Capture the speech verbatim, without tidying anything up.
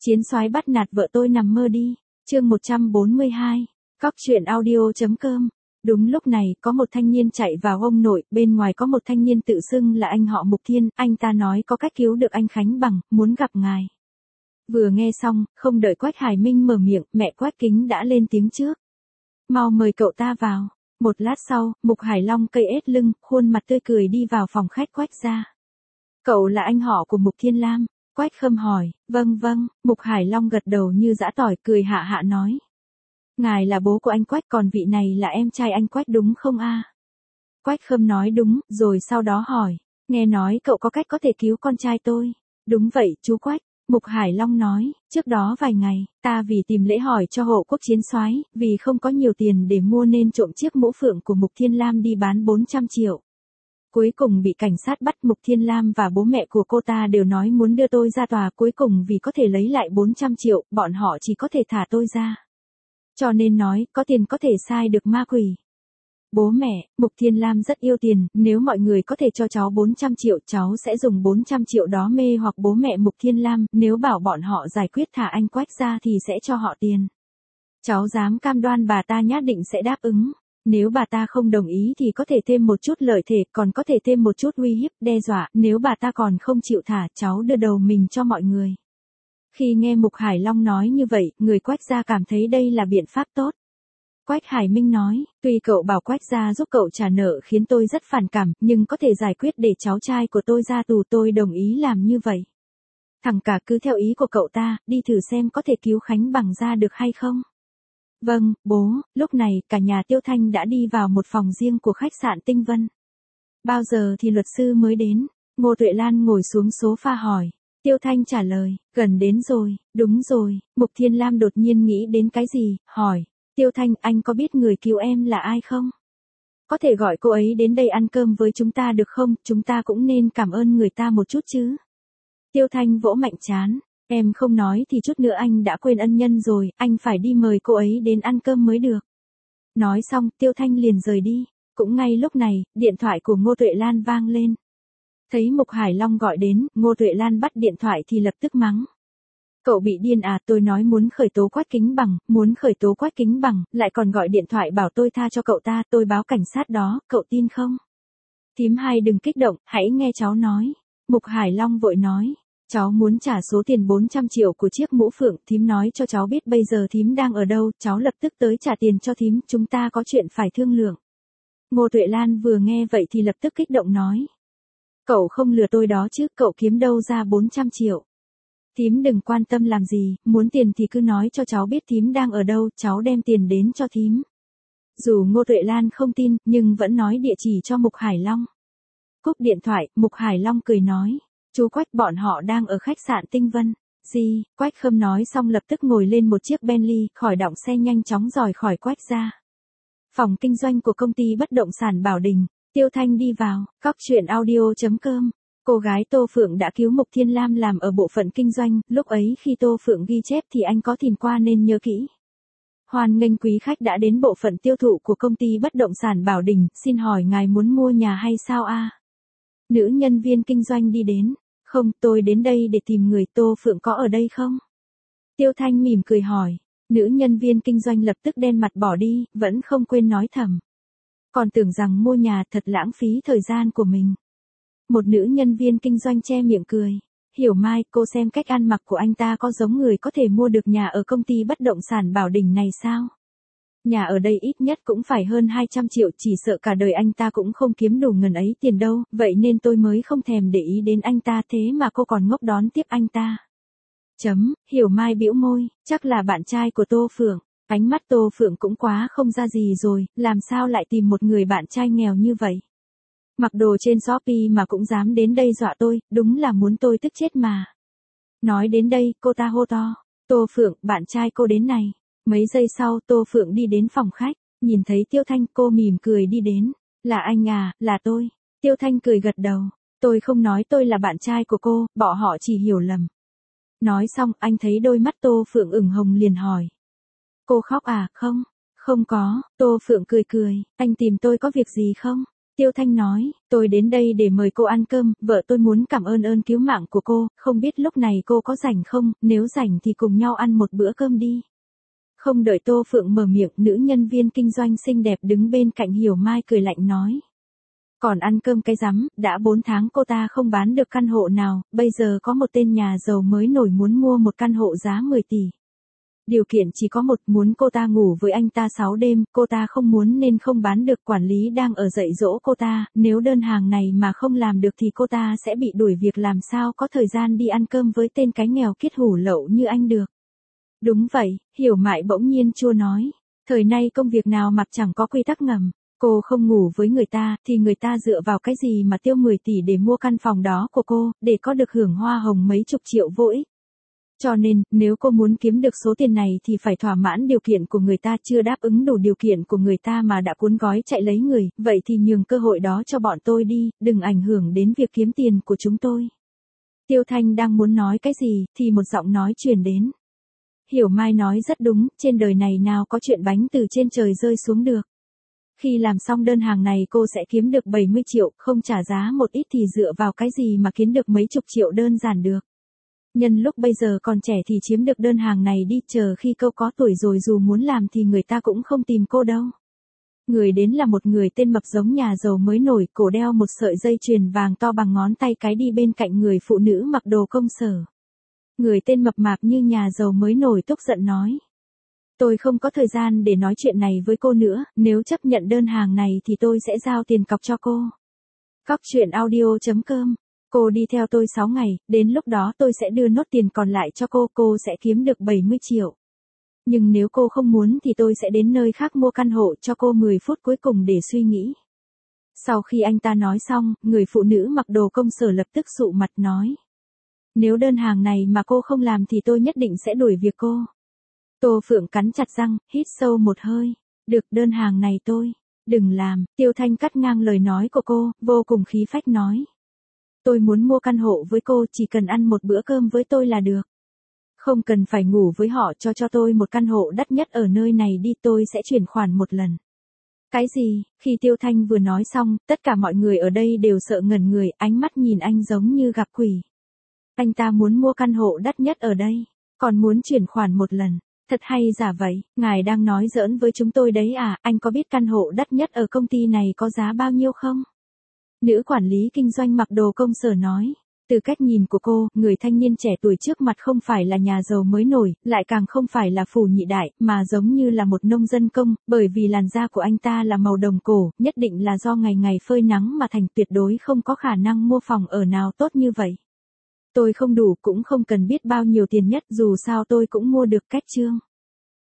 Chiến soái bắt nạt vợ tôi nằm mơ đi. Chương một trăm bốn mươi hai. Cóc truyện audio.com. Đúng lúc này, có một thanh niên chạy vào ông nội, bên ngoài có một thanh niên tự xưng là anh họ Mục Thiên, anh ta nói có cách cứu được anh Khánh Bằng, muốn gặp ngài. Vừa nghe xong, không đợi Quách Hải Minh mở miệng, mẹ Quách Kính đã lên tiếng trước. Mau mời cậu ta vào. Một lát sau, Mục Hải Long cây ết lưng, khuôn mặt tươi cười đi vào phòng khách Quách gia. Cậu là anh họ của Mục Thiên Lam? Quách Khâm hỏi. Vâng vâng, Mục Hải Long gật đầu như giã tỏi, cười hạ hạ nói. Ngài là bố của anh Quách, còn vị này là em trai anh Quách đúng không a? Quách Khâm nói đúng, rồi sau đó hỏi. Nghe nói cậu có cách có thể cứu con trai tôi. Đúng vậy, chú Quách. Mục Hải Long nói, trước đó vài ngày, ta vì tìm lễ hỏi cho hộ quốc chiến soái, vì không có nhiều tiền để mua nên trộm chiếc mũ phượng của Mục Thiên Lam đi bán bốn trăm triệu. Cuối cùng bị cảnh sát bắt. Mục Thiên Lam và bố mẹ của cô ta đều nói muốn đưa tôi ra tòa, cuối cùng vì có thể lấy lại bốn trăm triệu, bọn họ chỉ có thể thả tôi ra. Cho nên nói, có tiền có thể sai được ma quỷ. Bố mẹ, Mục Thiên Lam rất yêu tiền, nếu mọi người có thể cho cháu bốn trăm triệu, cháu sẽ dùng bốn trăm triệu đó mê hoặc bố mẹ Mục Thiên Lam, nếu bảo bọn họ giải quyết thả anh Quách ra thì sẽ cho họ tiền. Cháu dám cam đoan bà ta nhất định sẽ đáp ứng. Nếu bà ta không đồng ý thì có thể thêm một chút lợi thể, còn có thể thêm một chút uy hiếp, đe dọa, nếu bà ta còn không chịu thả, cháu đưa đầu mình cho mọi người. Khi nghe Mục Hải Long nói như vậy, người Quách gia cảm thấy đây là biện pháp tốt. Quách Hải Minh nói, tuy cậu bảo Quách gia giúp cậu trả nợ khiến tôi rất phản cảm, nhưng có thể giải quyết để cháu trai của tôi ra tù, tôi đồng ý làm như vậy. Thằng cả cứ theo ý của cậu ta, đi thử xem có thể cứu Khánh Bằng ra được hay không. Vâng, bố. Lúc này, cả nhà Tiêu Thanh đã đi vào một phòng riêng của khách sạn Tinh Vân. Bao giờ thì luật sư mới đến? Ngô Tuệ Lan ngồi xuống sofa hỏi. Tiêu Thanh trả lời, gần đến rồi. Đúng rồi. Mục Thiên Lam đột nhiên nghĩ đến cái gì, hỏi. Tiêu Thanh, anh có biết người cứu em là ai không? Có thể gọi cô ấy đến đây ăn cơm với chúng ta được không? Chúng ta cũng nên cảm ơn người ta một chút chứ. Tiêu Thanh vỗ mạnh trán. Em không nói thì chút nữa anh đã quên ân nhân rồi, anh phải đi mời cô ấy đến ăn cơm mới được. Nói xong, Tiêu Thanh liền rời đi. Cũng ngay lúc này, điện thoại của Ngô Tuệ Lan vang lên. Thấy Mục Hải Long gọi đến, Ngô Tuệ Lan bắt điện thoại thì lập tức mắng. Cậu bị điên à, tôi nói muốn khởi tố Quách Kính Bằng, muốn khởi tố Quách Kính Bằng, lại còn gọi điện thoại bảo tôi tha cho cậu ta, tôi báo cảnh sát đó, cậu tin không? Thím hai đừng kích động, hãy nghe cháu nói. Mục Hải Long vội nói. Cháu muốn trả số tiền bốn trăm triệu của chiếc mũ phượng, thím nói cho cháu biết bây giờ thím đang ở đâu, cháu lập tức tới trả tiền cho thím, chúng ta có chuyện phải thương lượng. Ngô Tuệ Lan vừa nghe vậy thì lập tức kích động nói. Cậu không lừa tôi đó chứ, cậu kiếm đâu ra bốn trăm triệu. Thím đừng quan tâm làm gì, muốn tiền thì cứ nói cho cháu biết thím đang ở đâu, cháu đem tiền đến cho thím. Dù Ngô Tuệ Lan không tin, nhưng vẫn nói địa chỉ cho Mục Hải Long. Cúp điện thoại, Mục Hải Long cười nói. Chú Quách, bọn họ đang ở khách sạn Tinh Vân. Gì? Quách Khâm nói xong lập tức ngồi lên một chiếc Bentley, khỏi động xe nhanh chóng rời khỏi Quách gia. Phòng kinh doanh của công ty bất động sản Bảo Đình. Tiêu Thanh đi vào. Cóc truyện audio.com. Cô gái Tô Phượng đã cứu Mục Thiên Lam làm ở bộ phận kinh doanh, lúc ấy khi Tô Phượng ghi chép thì anh có tìm qua nên nhớ kỹ. Hoan nghênh quý khách đã đến bộ phận tiêu thụ của công ty bất động sản Bảo Đình, xin hỏi ngài muốn mua nhà hay sao a? Nữ nhân viên kinh doanh đi đến. Không, tôi đến đây để tìm người, Tô Phượng có ở đây không? Tiêu Thanh mỉm cười hỏi. Nữ nhân viên kinh doanh lập tức đen mặt bỏ đi, vẫn không quên nói thầm. Còn tưởng rằng mua nhà thật lãng phí thời gian của mình. Một nữ nhân viên kinh doanh che miệng cười. Hiểu Mai, cô xem cách ăn mặc của anh ta có giống người có thể mua được nhà ở công ty bất động sản Bảo Đình này sao? Nhà ở đây ít nhất cũng phải hơn hai trăm triệu, chỉ sợ cả đời anh ta cũng không kiếm đủ ngần ấy tiền đâu, vậy nên tôi mới không thèm để ý đến anh ta, thế mà cô còn ngốc đón tiếp anh ta. Chấm, Hiểu Mai bĩu môi, chắc là bạn trai của Tô Phượng. Ánh mắt Tô Phượng cũng quá không ra gì rồi, làm sao lại tìm một người bạn trai nghèo như vậy. Mặc đồ trên Shopee mà cũng dám đến đây dọa tôi, đúng là muốn tôi tức chết mà. Nói đến đây, cô ta hô to. Tô Phượng, bạn trai cô đến này. Mấy giây sau, Tô Phượng đi đến phòng khách, nhìn thấy Tiêu Thanh, cô mỉm cười đi đến. Là anh à, là tôi. Tiêu Thanh cười gật đầu. Tôi không nói tôi là bạn trai của cô, bọn họ chỉ hiểu lầm. Nói xong, anh thấy đôi mắt Tô Phượng ửng hồng liền hỏi. Cô khóc à, không? Không có, Tô Phượng cười cười, anh tìm tôi có việc gì không? Tiêu Thanh nói, tôi đến đây để mời cô ăn cơm, vợ tôi muốn cảm ơn ơn cứu mạng của cô, không biết lúc này cô có rảnh không, nếu rảnh thì cùng nhau ăn một bữa cơm đi. Không đợi Tô Phượng mở miệng, nữ nhân viên kinh doanh xinh đẹp đứng bên cạnh Hiểu Mai cười lạnh nói. Còn ăn cơm cái rắm, đã bốn tháng cô ta không bán được căn hộ nào, bây giờ có một tên nhà giàu mới nổi muốn mua một căn hộ giá mười tỷ. Điều kiện chỉ có một, muốn cô ta ngủ với anh ta sáu đêm, cô ta không muốn nên không bán được, quản lý đang ở dạy dỗ cô ta, nếu đơn hàng này mà không làm được thì cô ta sẽ bị đuổi việc, làm sao có thời gian đi ăn cơm với tên cái nghèo kiết hủ lậu như anh được. Đúng vậy, Hiểu Mại bỗng nhiên chua nói, thời nay công việc nào mặc chẳng có quy tắc ngầm. Cô không ngủ với người ta, thì người ta dựa vào cái gì mà tiêu mười tỷ để mua căn phòng đó của cô, để có được hưởng hoa hồng mấy chục triệu vô ích. Cho nên, nếu cô muốn kiếm được số tiền này thì phải thỏa mãn điều kiện của người ta, chưa đáp ứng đủ điều kiện của người ta mà đã cuốn gói chạy lấy người, vậy thì nhường cơ hội đó cho bọn tôi đi, đừng ảnh hưởng đến việc kiếm tiền của chúng tôi. Tiêu Thanh đang muốn nói cái gì, thì một giọng nói truyền đến. Hiểu Mai nói rất đúng, trên đời này nào có chuyện bánh từ trên trời rơi xuống được. Khi làm xong đơn hàng này cô sẽ kiếm được bảy mươi triệu, không trả giá một ít thì dựa vào cái gì mà kiếm được mấy chục triệu đơn giản được. Nhân lúc bây giờ còn trẻ thì chiếm được đơn hàng này đi, chờ khi cô có tuổi rồi dù muốn làm thì người ta cũng không tìm cô đâu. Người đến là một người tên Mập giống nhà giàu mới nổi, cổ đeo một sợi dây chuyền vàng to bằng ngón tay cái, đi bên cạnh người phụ nữ mặc đồ công sở. Người tên Mập mạp như nhà giàu mới nổi tức giận nói. Tôi không có thời gian để nói chuyện này với cô nữa, nếu chấp nhận đơn hàng này thì tôi sẽ giao tiền cọc cho cô. Cóc truyện audio chấm com. Cô đi theo tôi sáu ngày, đến lúc đó tôi sẽ đưa nốt tiền còn lại cho cô, cô sẽ kiếm được bảy mươi triệu. Nhưng nếu cô không muốn thì tôi sẽ đến nơi khác mua căn hộ, cho cô mười phút cuối cùng để suy nghĩ. Sau khi anh ta nói xong, người phụ nữ mặc đồ công sở lập tức sụ mặt nói. Nếu đơn hàng này mà cô không làm thì tôi nhất định sẽ đuổi việc cô. Tô Phượng cắn chặt răng, hít sâu một hơi. Được, đơn hàng này tôi. Đừng làm, Tiêu Thanh cắt ngang lời nói của cô, vô cùng khí phách nói. Tôi muốn mua căn hộ với cô, chỉ cần ăn một bữa cơm với tôi là được. Không cần phải ngủ với họ, cho cho tôi một căn hộ đắt nhất ở nơi này đi, tôi sẽ chuyển khoản một lần. Cái gì? Khi Tiêu Thanh vừa nói xong, tất cả mọi người ở đây đều sợ ngẩn người, ánh mắt nhìn anh giống như gặp quỷ. Anh ta muốn mua căn hộ đắt nhất ở đây, còn muốn chuyển khoản một lần. Thật hay giả vậy, ngài đang nói giỡn với chúng tôi đấy à, anh có biết căn hộ đắt nhất ở công ty này có giá bao nhiêu không? Nữ quản lý kinh doanh mặc đồ công sở nói. Từ cách nhìn của cô, người thanh niên trẻ tuổi trước mặt không phải là nhà giàu mới nổi, lại càng không phải là phủ nhị đại, mà giống như là một nông dân công, bởi vì làn da của anh ta là màu đồng cổ, nhất định là do ngày ngày phơi nắng mà thành, tuyệt đối không có khả năng mua phòng ở nào tốt như vậy. Tôi không đủ, cũng không cần biết bao nhiêu tiền nhất, dù sao tôi cũng mua được, cách chương.